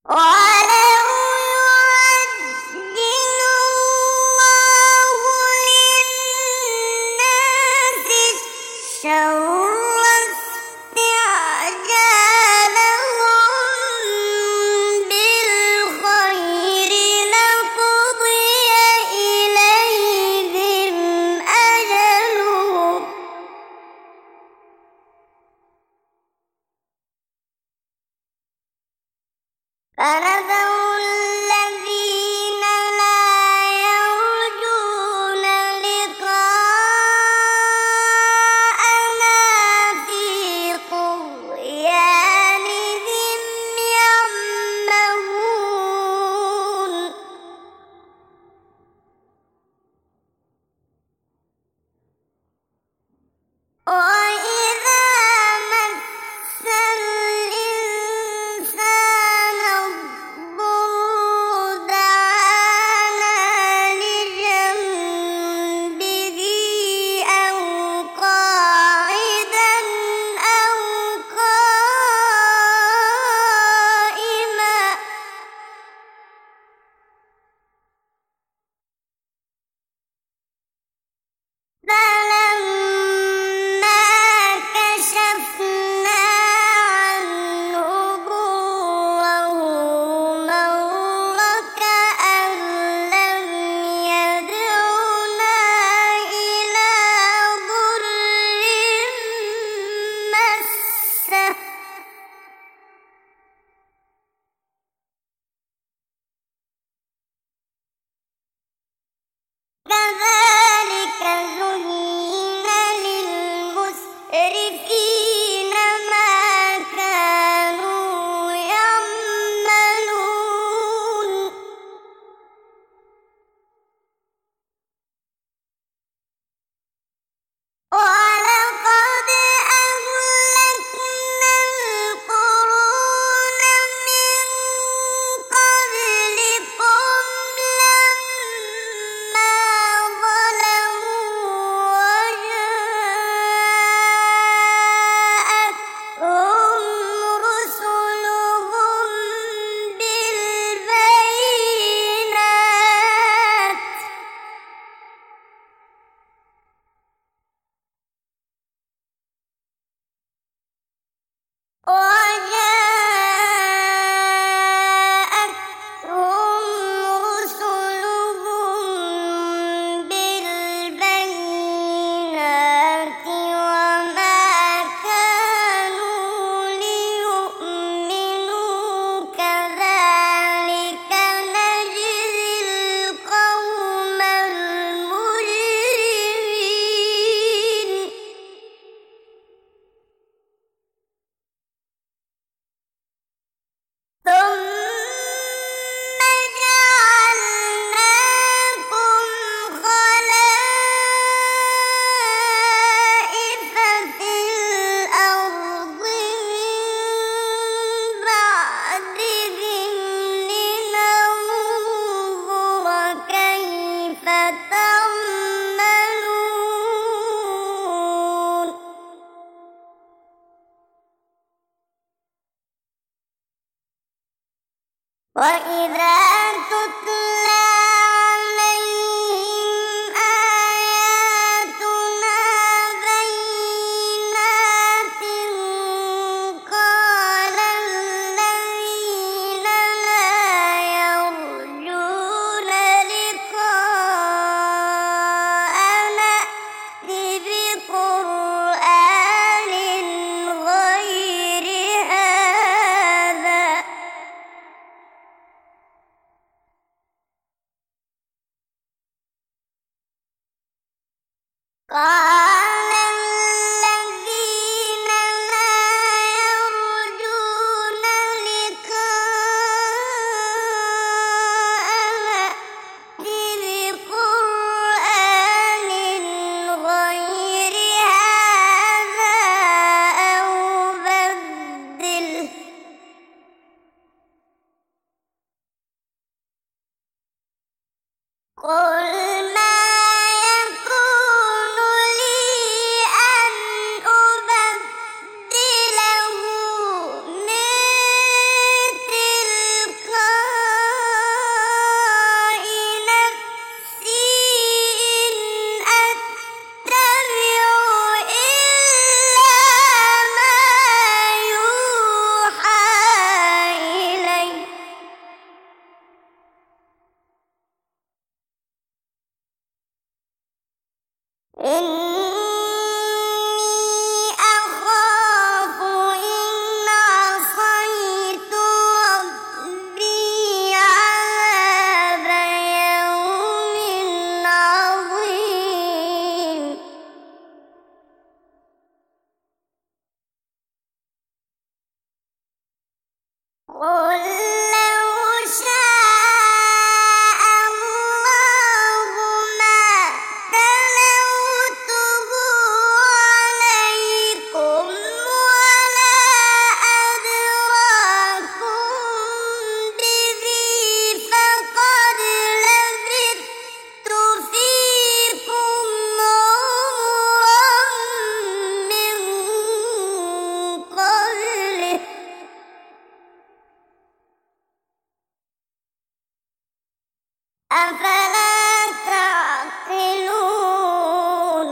وَلَوْ يُعَجِّلُ اللَّهُ لِلنَّاسِ الشَّرَّ اسْتِعْجَالَهُم بِالْخَيْرِ لَقُضِيَ إِلَيْهِمْ أَجَلُهُمْ فَنَذَرُ الَّذِينَ لَا يَرْجُونَ لِقَاءَنَا فِي طُغْيَانِهِمْ يَعْمَهُونَ وَإِذَا مَسَّ الْإِنسَانَ الضُّرُّ دَعَانَا لِجَنبِهِ أَوْ قَاعِدًا أَوْ قَائِمًا فَلَمَّا كَشَفْنَا عَنْهُ ضُرَّهُ مَرَّ كَأَن لَّمْ يَدْعُنَا إِلَىٰ ضُرٍّ مَّسَّهُ كَذَٰلِكَ زُيِّنَ لِلْمُسْرِفِينَ مَا كَانُوا يَعْمَلُونَ وَلَقَدْ أَهْلَكْنَا الْقُرُونَ مِن قَبْلِكُمْ لَمَّا ظَلَمُوا وَجَاءَتْهُمْ رُسُلُهُم بِالْبَيِّنَاتِ وَمَا كَانُوا لِيُؤْمِنُوا كَذَٰلِكَ نَجْزِي الْقَوْمَ الْمُجْرِمِينَ ثُمَّ جَعَلْنَاكُمْ خَلَائِفَ فِي الْأَرْضِ مِن بَعْدِهِمْ لِنَنظُرَ كَيْفَ تَعْمَلُونَ وَإِذَا تُتْلَىٰ عَلَيْهِمْ آيَاتُنَا بَيِّنَاتٍ قَالَ الَّذِينَ لَا يَرْجُونَ لِقَاءَنَا ائْتِ بِقُرْآنٍ غَيْرِ هَٰذَا قَالَ الَّذِينَ لَا يَرْجُونَ لِقَاءَنَا ائْتِ بِقُرْآنٍ غَيْرِ هَٰذَا أَوْ بَدِّلْهُ قُلْ مَا يَكُونُ لِي أَنْ أُبَدِّلَهُ مِن تِلْقَاءِ إني أخاف إن عصيت ربي عذاب يوم عظيم قل لو شاء الله ما تلوته عليكم ولا أدراكم به فقد لبثت فيكم عمرا من قبله أفلا تعقلون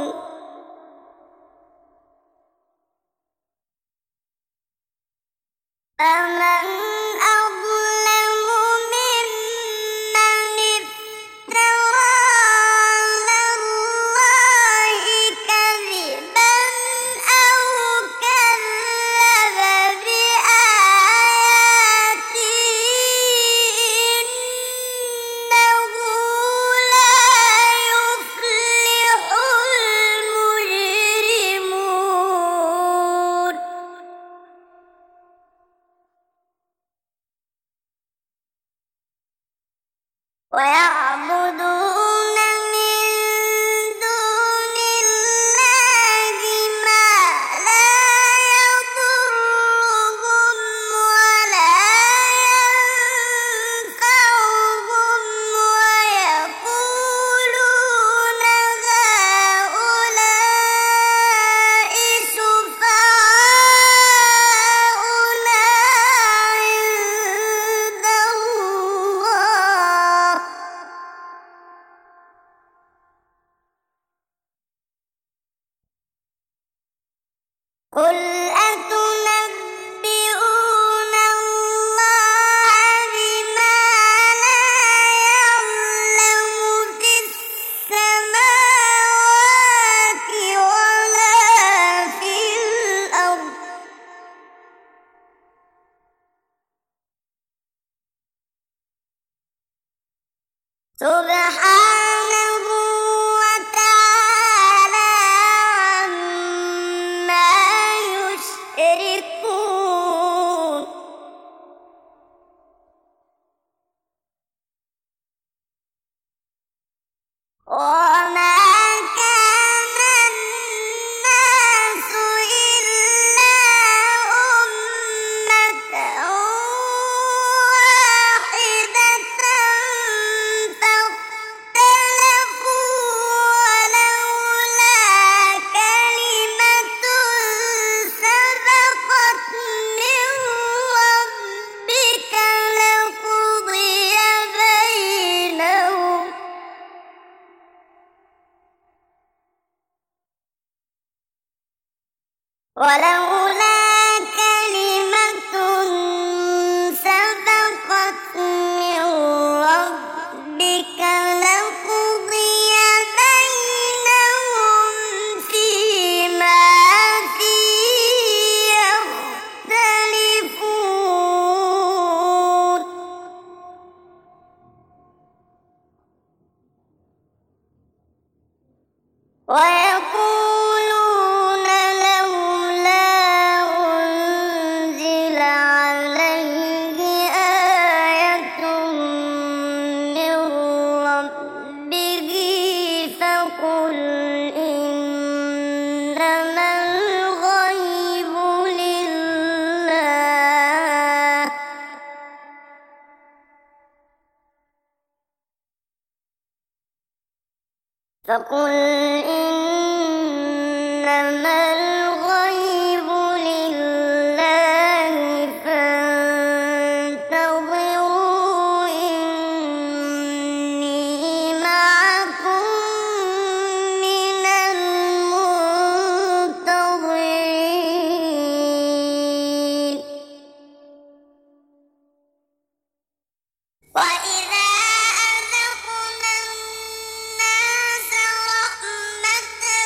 فمن أظلم ممن افترى على الله كذبا أو كذب بآياته إنه لا يفلح المجرمون ويعبدون من دون الله ما لا يضرهم ولا ينفعهم ويقولون هؤلاء شفعاؤنا عند الله قل أتنبئون الله بما لا يعلم في السماوات ولا في الأرض سبحانه وتعالى عما يشركون وما كان الناس إلا أمة واحدة فاختلفوا ولولا كلمة سبقت من ربك لقضي بينهم ولولا كلمة سبقت من ربك لقضي بينهم فيما فيه يختلفون ويقولون لولا أنزل عليه آية من ربه فقل إنما الغيب لله فقل إنما الغيب لله فانتظروا إني معكم من المنتظرين وإذا أذقنا الناس رحمة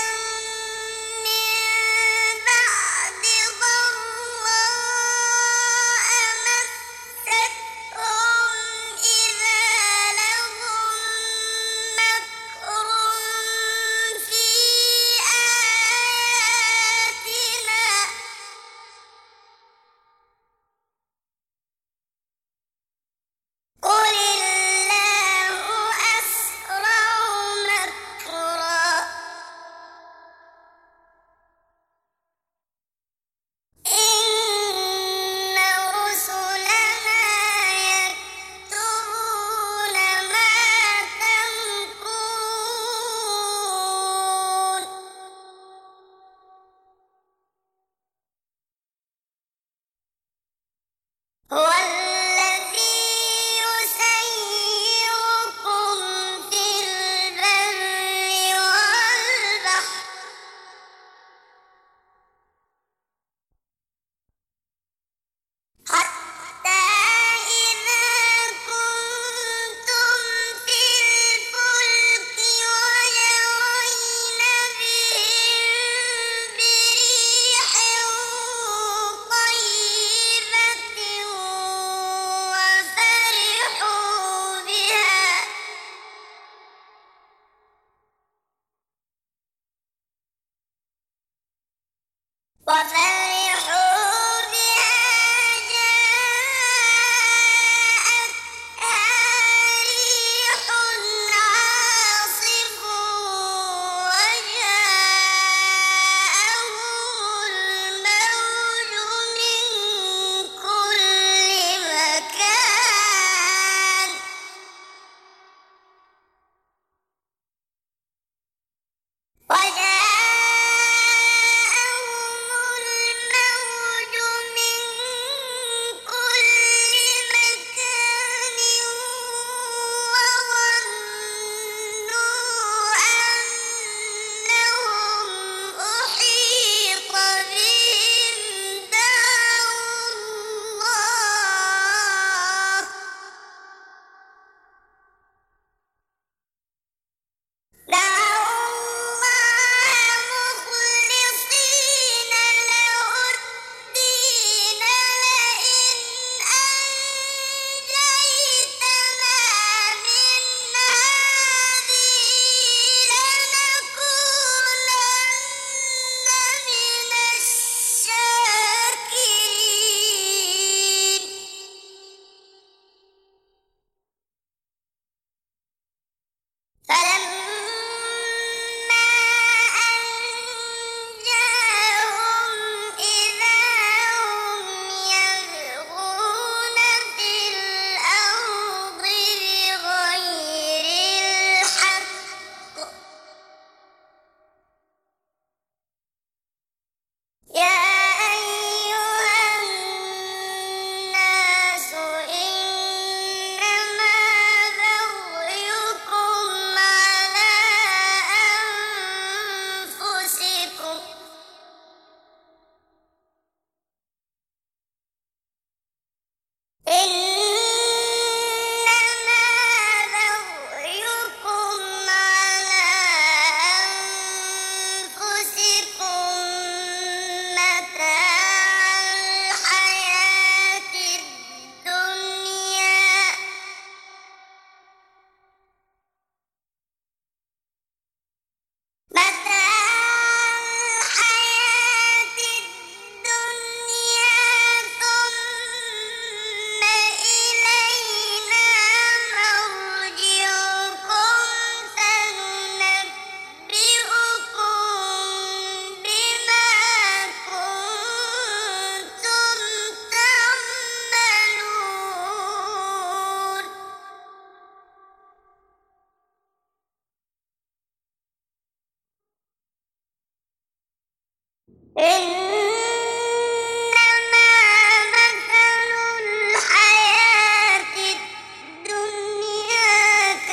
إنما مثل الحياة الدنيا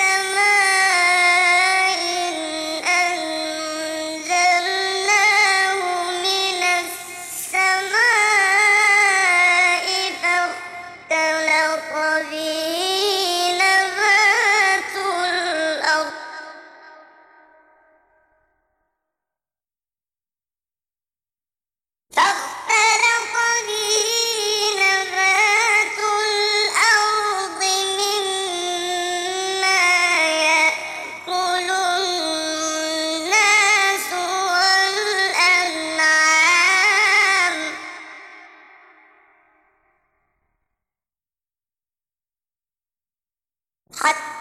كماء أنزلناه من السماء فاختلط به نبات الأرض فاختلط به نبات الأرض مما يأكل الناس والأنعام حتى